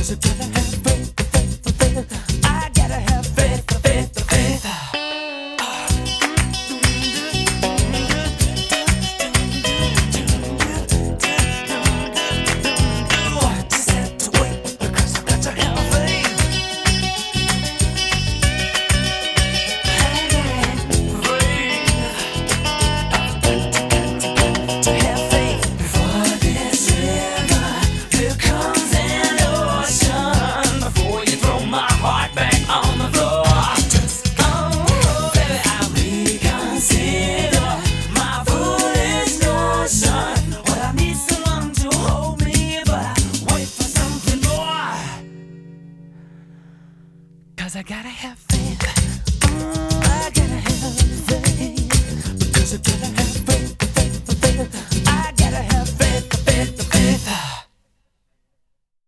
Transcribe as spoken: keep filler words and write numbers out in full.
I gotta have faith, faith, faith. Just have to wait because I got to have faith. To have faith before this river becomes an ocean. Before you throw my heart back on the floor, just oh baby, I reconsider my foolish notion. Well, I need someone to hold me, but I wait for something more. 'Cause I gotta have faith. I gotta have faith.